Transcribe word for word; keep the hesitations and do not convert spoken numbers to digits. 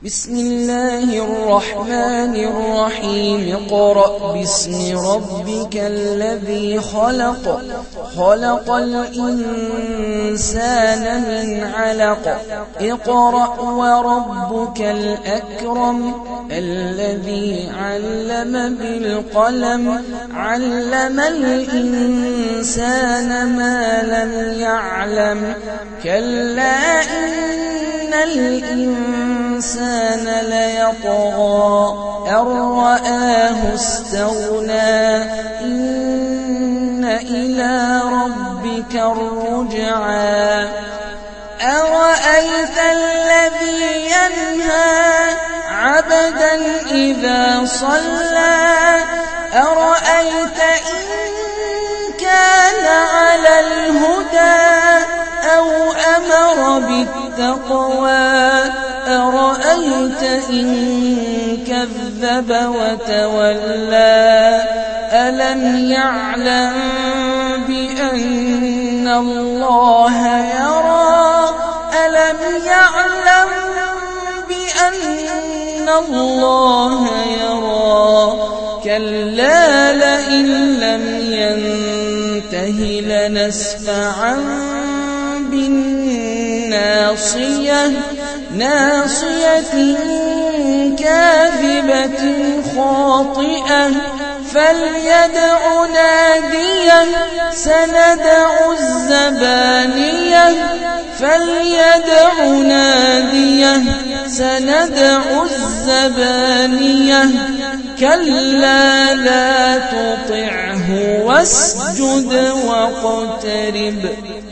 بسم الله الرحمن الرحيم اقرأ باسم ربك الذي خلق خلق الإنسان من علق اقرأ وربك الأكرم الذي علم بالقلم علم الإنسان ما لم يعلم كلا إن الإنسان ليطغى أن رآه استغنى إن إلى ربك الرجعى أرأيت الذي ينهى عبدا إذا صلى أرأيت إن كان على الهدى أو أمر بالتقوى أرأيت إن كذب وتولى ألم يعلم بأن الله يرى ألم يعلم بأن الله يرى كلا لئن لم ينته لنسفعا بالناصية ناصية كاذبة خاطئة فليدع ناديه سندع الزبانية فليدع ناديه سندع الزبانية كلا لا تطعه واسجد واقترب